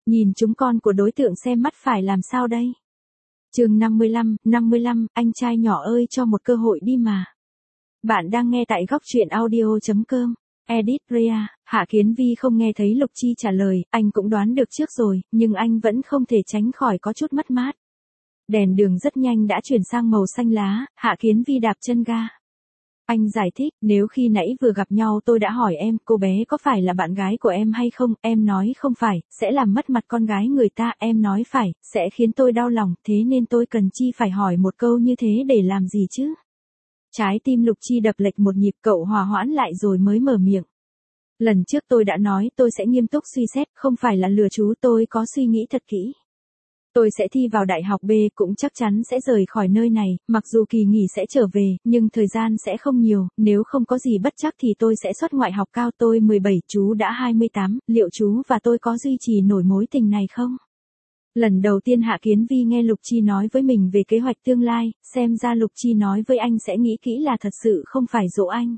Nhìn chúng con của đối tượng xem mắt phải làm sao đây? Chương 55, anh trai nhỏ ơi cho một cơ hội đi mà. Bạn đang nghe tại góc truyện audio.com. Edit Ria, Hạ Kiến Vi không nghe thấy Lục Chi trả lời, anh cũng đoán được trước rồi, nhưng anh vẫn không thể tránh khỏi có chút mất mát. Đèn đường rất nhanh đã chuyển sang màu xanh lá, Hạ Kiến Vi đạp chân ga. Anh giải thích, nếu khi nãy vừa gặp nhau tôi đã hỏi em, cô bé có phải là bạn gái của em hay không, em nói không phải, sẽ làm mất mặt con gái người ta, em nói phải, sẽ khiến tôi đau lòng, thế nên tôi cần chi phải hỏi một câu như thế để làm gì chứ? Trái tim Lục Chi đập lệch một nhịp, cậu hòa hoãn lại rồi mới mở miệng. Lần trước tôi đã nói tôi sẽ nghiêm túc suy xét, không phải là lừa chú, tôi có suy nghĩ thật kỹ. Tôi sẽ thi vào đại học B, cũng chắc chắn sẽ rời khỏi nơi này, mặc dù kỳ nghỉ sẽ trở về, nhưng thời gian sẽ không nhiều, nếu không có gì bất trắc thì tôi sẽ xuất ngoại học cao. Tôi 17, chú đã 28, liệu chú và tôi có duy trì nổi mối tình này không? Lần đầu tiên Hạ Kiến Vi nghe Lục Chi nói với mình về kế hoạch tương lai, xem ra Lục Chi nói với anh sẽ nghĩ kỹ là thật sự không phải dỗ anh.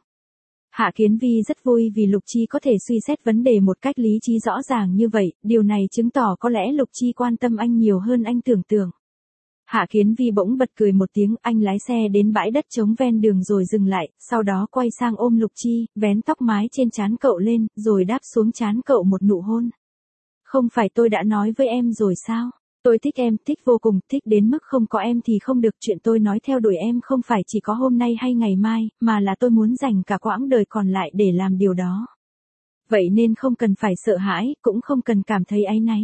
Hạ Kiến Vi rất vui vì Lục Chi có thể suy xét vấn đề một cách lý trí rõ ràng như vậy, điều này chứng tỏ có lẽ Lục Chi quan tâm anh nhiều hơn anh tưởng tượng. Hạ Kiến Vi bỗng bật cười một tiếng, anh lái xe đến bãi đất trống ven đường rồi dừng lại, sau đó quay sang ôm Lục Chi, vén tóc mái trên trán cậu lên, rồi đáp xuống trán cậu một nụ hôn. Không phải tôi đã nói với em rồi sao? Tôi thích em, thích vô cùng, thích đến mức không có em thì không được. Chuyện tôi nói theo đuổi em không phải chỉ có hôm nay hay ngày mai, mà là tôi muốn dành cả quãng đời còn lại để làm điều đó. Vậy nên không cần phải sợ hãi, cũng không cần cảm thấy áy náy.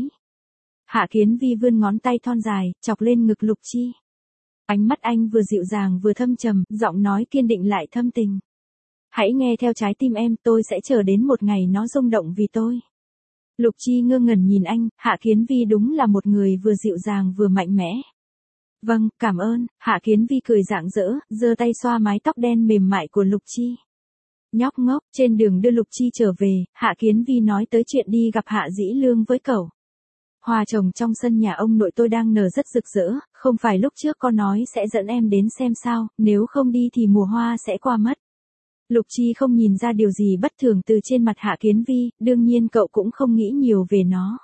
Hạ Kiến Vi vươn ngón tay thon dài, chọc lên ngực Lục Chi. Ánh mắt anh vừa dịu dàng vừa thâm trầm, giọng nói kiên định lại thâm tình. Hãy nghe theo trái tim em, tôi sẽ chờ đến một ngày nó rung động vì tôi. Lục Chi ngơ ngẩn nhìn anh, Hạ Kiến Vi đúng là một người vừa dịu dàng vừa mạnh mẽ. Vâng, cảm ơn, Hạ Kiến Vi cười rạng rỡ, giơ tay xoa mái tóc đen mềm mại của Lục Chi. Nhóc ngốc, trên đường đưa Lục Chi trở về, Hạ Kiến Vi nói tới chuyện đi gặp Hạ Dĩ Lương với cậu. Hoa trồng trong sân nhà ông nội tôi đang nở rất rực rỡ, không phải lúc trước con nói sẽ dẫn em đến xem sao, nếu không đi thì mùa hoa sẽ qua mất. Lục Chi không nhìn ra điều gì bất thường từ trên mặt Hạ Kiến Vi, đương nhiên cậu cũng không nghĩ nhiều về nó.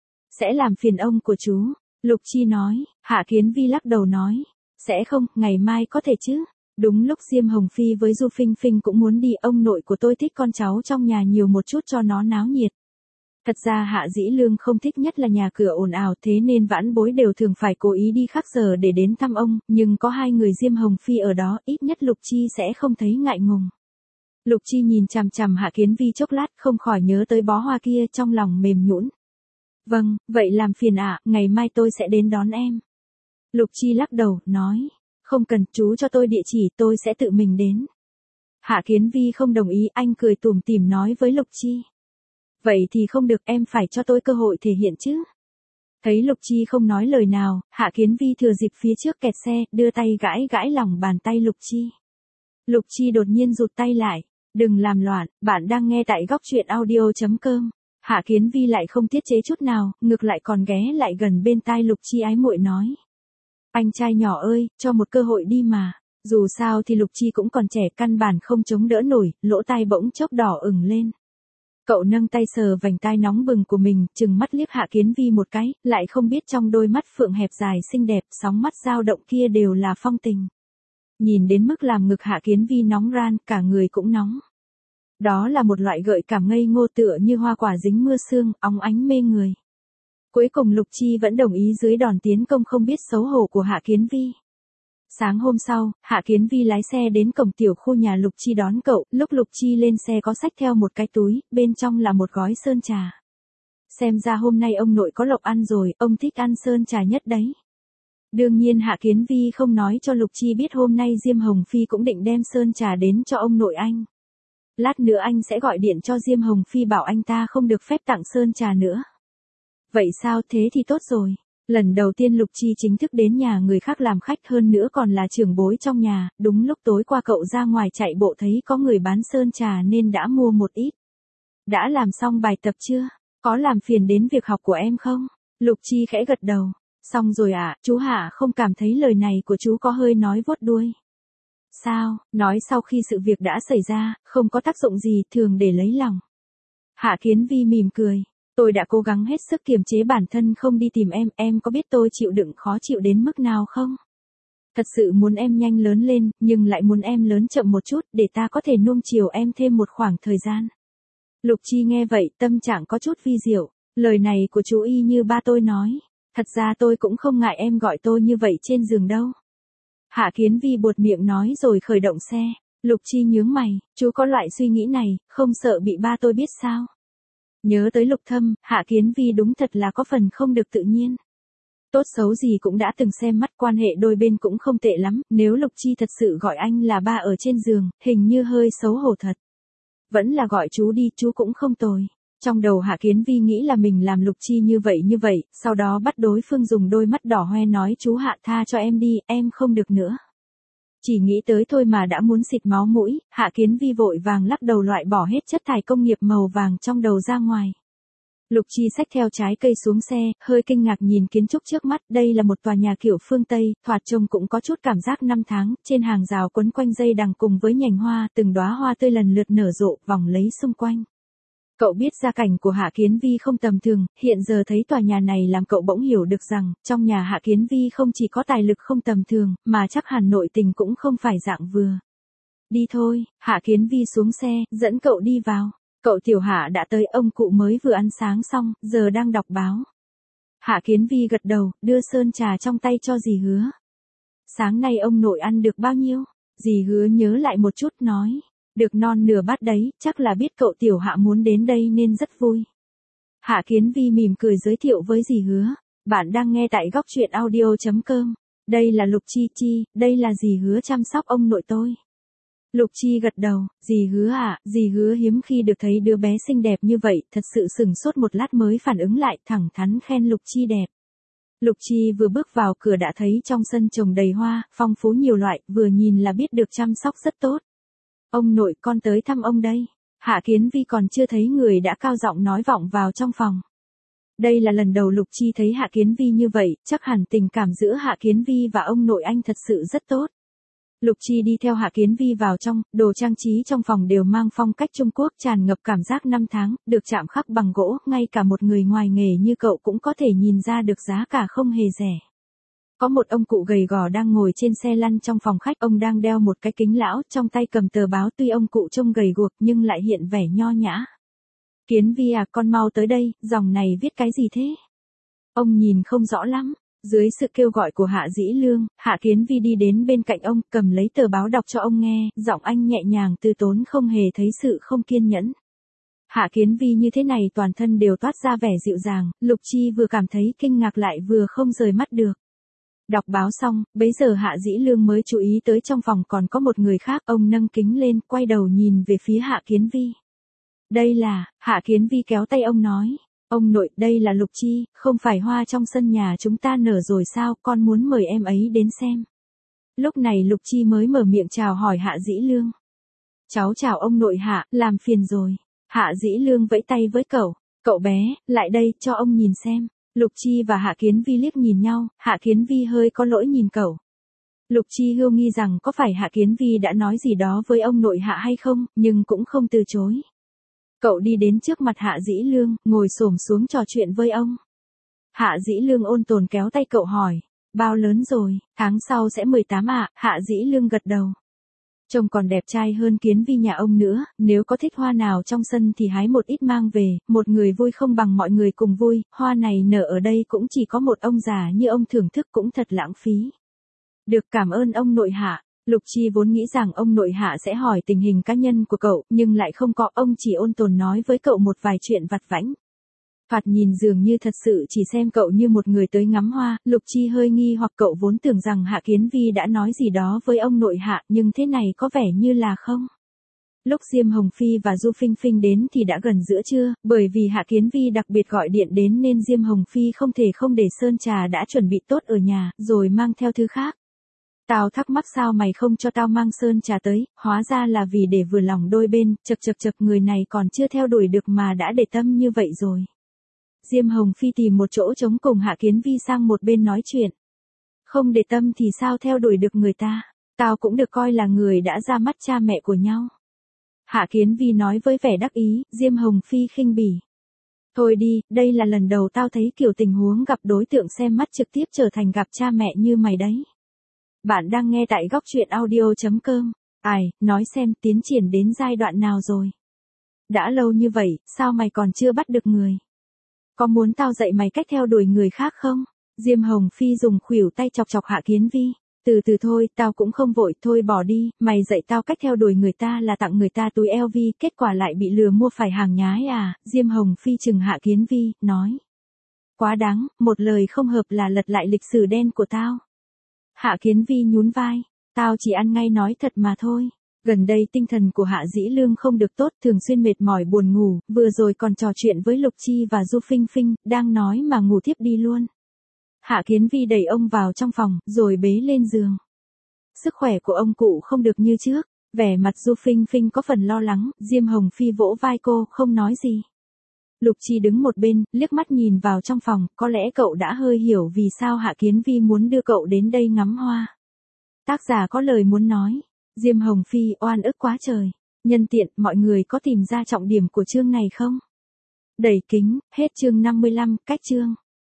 Sẽ làm phiền ông của chú, Lục Chi nói, Hạ Kiến Vi lắc đầu nói, sẽ không, ngày mai có thể chứ. Đúng lúc Diêm Hồng Phi với Du Phinh Phinh cũng muốn đi, ông nội của tôi thích con cháu trong nhà nhiều một chút cho nó náo nhiệt. Thật ra Hạ Dĩ Lương không thích nhất là nhà cửa ồn ào, thế nên vãn bối đều thường phải cố ý đi khác giờ để đến thăm ông, nhưng có hai người Diêm Hồng Phi ở đó, ít nhất Lục Chi sẽ không thấy ngại ngùng. Lục Chi nhìn chằm chằm Hạ Kiến Vi chốc lát, không khỏi nhớ tới bó hoa kia, trong lòng mềm nhũn. Vâng, vậy làm phiền ạ, ngày mai tôi sẽ đến đón em. Lục Chi lắc đầu, nói, không cần, chú cho tôi địa chỉ, tôi sẽ tự mình đến. Hạ Kiến Vi không đồng ý, anh cười tủm tỉm nói với Lục Chi. Vậy thì không được, em phải cho tôi cơ hội thể hiện chứ. Thấy Lục Chi không nói lời nào, Hạ Kiến Vi thừa dịp phía trước kẹt xe, đưa tay gãi gãi lòng bàn tay Lục Chi. Lục Chi đột nhiên rụt tay lại. Đừng làm loạn, bạn đang nghe tại góc truyện audio.com. Hạ Kiến Vi lại không tiết chế chút nào, ngược lại còn ghé lại gần bên tai Lục Chi ái muội nói. Anh trai nhỏ ơi, cho một cơ hội đi mà. Dù sao thì Lục Chi cũng còn trẻ, căn bản không chống đỡ nổi, lỗ tai bỗng chốc đỏ ửng lên. Cậu nâng tay sờ vành tai nóng bừng của mình, trừng mắt liếc Hạ Kiến Vi một cái, lại không biết trong đôi mắt phượng hẹp dài xinh đẹp, sóng mắt dao động kia đều là phong tình. Nhìn đến mức làm ngực Hạ Kiến Vi nóng ran, cả người cũng nóng. Đó là một loại gợi cảm ngây ngô tựa như hoa quả dính mưa sương, óng ánh mê người. Cuối cùng Lục Chi vẫn đồng ý dưới đòn tiến công không biết xấu hổ của Hạ Kiến Vi. Sáng hôm sau, Hạ Kiến Vi lái xe đến cổng tiểu khu nhà Lục Chi đón cậu, lúc Lục Chi lên xe có xách theo một cái túi, bên trong là một gói sơn trà. Xem ra hôm nay ông nội có lộc ăn rồi, ông thích ăn sơn trà nhất đấy. Đương nhiên Hạ Kiến Vi không nói cho Lục Chi biết hôm nay Diêm Hồng Phi cũng định đem sơn trà đến cho ông nội anh. Lát nữa anh sẽ gọi điện cho Diêm Hồng Phi bảo anh ta không được phép tặng sơn trà nữa. Vậy sao, thế thì tốt rồi. Lần đầu tiên Lục Chi chính thức đến nhà người khác làm khách, hơn nữa còn là trưởng bối trong nhà, đúng lúc tối qua cậu ra ngoài chạy bộ thấy có người bán sơn trà nên đã mua một ít. Đã làm xong bài tập chưa? Có làm phiền đến việc học của em không? Lục Chi khẽ gật đầu. Xong rồi ạ, chú Hạ không cảm thấy lời này của chú có hơi nói vuốt đuôi. Sao, nói sau khi sự việc đã xảy ra, không có tác dụng gì, thường để lấy lòng. Hạ Kiến Vi mỉm cười. Tôi đã cố gắng hết sức kiềm chế bản thân không đi tìm em có biết tôi chịu đựng khó chịu đến mức nào không? Thật sự muốn em nhanh lớn lên, nhưng lại muốn em lớn chậm một chút để ta có thể nuông chiều em thêm một khoảng thời gian. Lục Chi nghe vậy, tâm trạng có chút vi diệu. Lời này của chú y như ba tôi nói. Thật ra tôi cũng không ngại em gọi tôi như vậy trên giường đâu. Hạ Kiến Vi buột miệng nói rồi khởi động xe. Lục Chi nhướng mày, chú có loại suy nghĩ này, không sợ bị ba tôi biết sao? Nhớ tới Lục Thâm, Hạ Kiến Vi đúng thật là có phần không được tự nhiên. Tốt xấu gì cũng đã từng xem mắt, quan hệ đôi bên cũng không tệ lắm, nếu Lục Chi thật sự gọi anh là ba ở trên giường, hình như hơi xấu hổ thật. Vẫn là gọi chú đi, chú cũng không tồi. Trong đầu Hạ Kiến Vi nghĩ là mình làm Lục Chi như vậy, sau đó bắt đối phương dùng đôi mắt đỏ hoe nói chú Hạ tha cho em đi, em không được nữa. Chỉ nghĩ tới thôi mà đã muốn xịt máu mũi, Hạ Kiến Vi vội vàng lắc đầu loại bỏ hết chất thải công nghiệp màu vàng trong đầu ra ngoài. Lục Chi xách theo trái cây xuống xe, hơi kinh ngạc nhìn kiến trúc trước mắt, đây là một tòa nhà kiểu phương Tây, thoạt trông cũng có chút cảm giác năm tháng, trên hàng rào quấn quanh dây đằng cùng với nhành hoa, từng đóa hoa tươi lần lượt nở rộ, vòng lấy xung quanh. Cậu biết gia cảnh của Hạ Kiến Vi không tầm thường, hiện giờ thấy tòa nhà này làm cậu bỗng hiểu được rằng, trong nhà Hạ Kiến Vi không chỉ có tài lực không tầm thường, mà chắc hẳn nội tình cũng không phải dạng vừa. Đi thôi, Hạ Kiến Vi xuống xe, dẫn cậu đi vào. Cậu tiểu Hạ đã tới, ông cụ mới vừa ăn sáng xong, giờ đang đọc báo. Hạ Kiến Vi gật đầu, đưa sơn trà trong tay cho dì Hứa. Sáng nay ông nội ăn được bao nhiêu? Dì Hứa nhớ lại một chút nói. Được non nửa bát đấy, chắc là biết cậu tiểu Hạ muốn đến đây nên rất vui. Hạ Kiến Vi mỉm cười giới thiệu với dì Hứa. Bạn đang nghe tại góc truyện audio.com. Đây là Lục Chi, đây là dì Hứa chăm sóc ông nội tôi. Lục Chi gật đầu, dì Hứa à, dì Hứa hiếm khi được thấy đứa bé xinh đẹp như vậy, thật sự sửng sốt một lát mới phản ứng lại, thẳng thắn khen Lục Chi đẹp. Lục Chi vừa bước vào cửa đã thấy trong sân trồng đầy hoa, phong phú nhiều loại, vừa nhìn là biết được chăm sóc rất tốt. Ông nội, con tới thăm ông đây. Hạ Kiến Vi còn chưa thấy người đã cao giọng nói vọng vào trong phòng. Đây là lần đầu Lục Chi thấy Hạ Kiến Vi như vậy, chắc hẳn tình cảm giữa Hạ Kiến Vi và ông nội anh thật sự rất tốt. Lục Chi đi theo Hạ Kiến Vi vào trong, đồ trang trí trong phòng đều mang phong cách Trung Quốc, tràn ngập cảm giác năm tháng, được chạm khắc bằng gỗ, ngay cả một người ngoài nghề như cậu cũng có thể nhìn ra được giá cả không hề rẻ. Có một ông cụ gầy gò đang ngồi trên xe lăn trong phòng khách, ông đang đeo một cái kính lão, trong tay cầm tờ báo, tuy ông cụ trông gầy guộc nhưng lại hiện vẻ nho nhã. Kiến Vi à, con mau tới đây, dòng này viết cái gì thế? Ông nhìn không rõ lắm. Dưới sự kêu gọi của Hạ Dĩ Lương, Hạ Kiến Vi đi đến bên cạnh ông, cầm lấy tờ báo đọc cho ông nghe, giọng anh nhẹ nhàng từ tốn không hề thấy sự không kiên nhẫn. Hạ Kiến Vi như thế này toàn thân đều toát ra vẻ dịu dàng, Lục Chi vừa cảm thấy kinh ngạc lại vừa không rời mắt được. Đọc báo xong, bấy giờ Hạ Dĩ Lương mới chú ý tới trong phòng còn có một người khác, ông nâng kính lên, quay đầu nhìn về phía Hạ Kiến Vi. Đây là, Hạ Kiến Vi kéo tay ông nói. Ông nội, đây là Lục Chi, không phải hoa trong sân nhà chúng ta nở rồi sao, con muốn mời em ấy đến xem. Lúc này Lục Chi mới mở miệng chào hỏi Hạ Dĩ Lương. Cháu chào ông nội Hạ, làm phiền rồi. Hạ Dĩ Lương vẫy tay với cậu. Cậu bé, lại đây, cho ông nhìn xem. Lục Chi và Hạ Kiến Vi liếc nhìn nhau, Hạ Kiến Vi hơi có lỗi nhìn cậu. Lục Chi hưu nghi rằng có phải Hạ Kiến Vi đã nói gì đó với ông nội Hạ hay không, nhưng cũng không từ chối. Cậu đi đến trước mặt Hạ Dĩ Lương, ngồi xổm xuống trò chuyện với ông. Hạ Dĩ Lương ôn tồn kéo tay cậu hỏi, bao lớn rồi, tháng sau sẽ 18 ạ, Hạ Dĩ Lương gật đầu. Trông còn đẹp trai hơn Kiến Vi nhà ông nữa, nếu có thích hoa nào trong sân thì hái một ít mang về, một người vui không bằng mọi người cùng vui, hoa này nở ở đây cũng chỉ có một ông già như ông thưởng thức cũng thật lãng phí. Được, cảm ơn ông nội Hạ. Lục Chi vốn nghĩ rằng ông nội Hạ sẽ hỏi tình hình cá nhân của cậu, nhưng lại không có, ông chỉ ôn tồn nói với cậu một vài chuyện vặt vãnh. Thoạt nhìn dường như thật sự chỉ xem cậu như một người tới ngắm hoa, Lục Chi hơi nghi hoặc cậu vốn tưởng rằng Hạ Kiến Vi đã nói gì đó với ông nội Hạ, nhưng thế này có vẻ như là không. Lúc Diêm Hồng Phi và Du Phinh Phinh đến thì đã gần giữa trưa, bởi vì Hạ Kiến Vi đặc biệt gọi điện đến nên Diêm Hồng Phi không thể không để sơn trà đã chuẩn bị tốt ở nhà, rồi mang theo thứ khác. Tao thắc mắc sao mày không cho tao mang sơn trà tới, hóa ra là vì để vừa lòng đôi bên, chật người này còn chưa theo đuổi được mà đã để tâm như vậy rồi. Diêm Hồng Phi tìm một chỗ trống cùng Hạ Kiến Vi sang một bên nói chuyện. Không để tâm thì sao theo đuổi được người ta, tao cũng được coi là người đã ra mắt cha mẹ của nhau. Hạ Kiến Vi nói với vẻ đắc ý, Diêm Hồng Phi khinh bỉ. Thôi đi, đây là lần đầu tao thấy kiểu tình huống gặp đối tượng xem mắt trực tiếp trở thành gặp cha mẹ như mày đấy. Bạn đang nghe tại góc truyện audio.com. Ai, nói xem tiến triển đến giai đoạn nào rồi? Đã lâu như vậy, sao mày còn chưa bắt được người? Có muốn tao dạy mày cách theo đuổi người khác không? Diêm Hồng Phi dùng khuỷu tay chọc chọc Hạ Kiến Vi. Từ từ thôi, tao cũng không vội, thôi bỏ đi, mày dạy tao cách theo đuổi người ta là tặng người ta túi LV, kết quả lại bị lừa mua phải hàng nhái à? Diêm Hồng Phi chừng Hạ Kiến Vi, nói. Quá đáng, một lời không hợp là lật lại lịch sử đen của tao. Hạ Kiến Vi nhún vai, tao chỉ ăn ngay nói thật mà thôi. Gần đây tinh thần của Hạ Dĩ Lương không được tốt, thường xuyên mệt mỏi buồn ngủ, vừa rồi còn trò chuyện với Lục Chi và Du Phinh Phinh, đang nói mà ngủ thiếp đi luôn. Hạ Kiến Vi đẩy ông vào trong phòng, rồi bế lên giường. Sức khỏe của ông cụ không được như trước, vẻ mặt Du Phinh Phinh có phần lo lắng, Diêm Hồng Phi vỗ vai cô, không nói gì. Lục Chi đứng một bên, liếc mắt nhìn vào trong phòng, có lẽ cậu đã hơi hiểu vì sao Hạ Kiến Vi muốn đưa cậu đến đây ngắm hoa. Tác giả có lời muốn nói. Diêm Hồng Phi oan ức quá trời. Nhân tiện, mọi người có tìm ra trọng điểm của chương này không? Đẩy kính, hết chương 55, cách chương.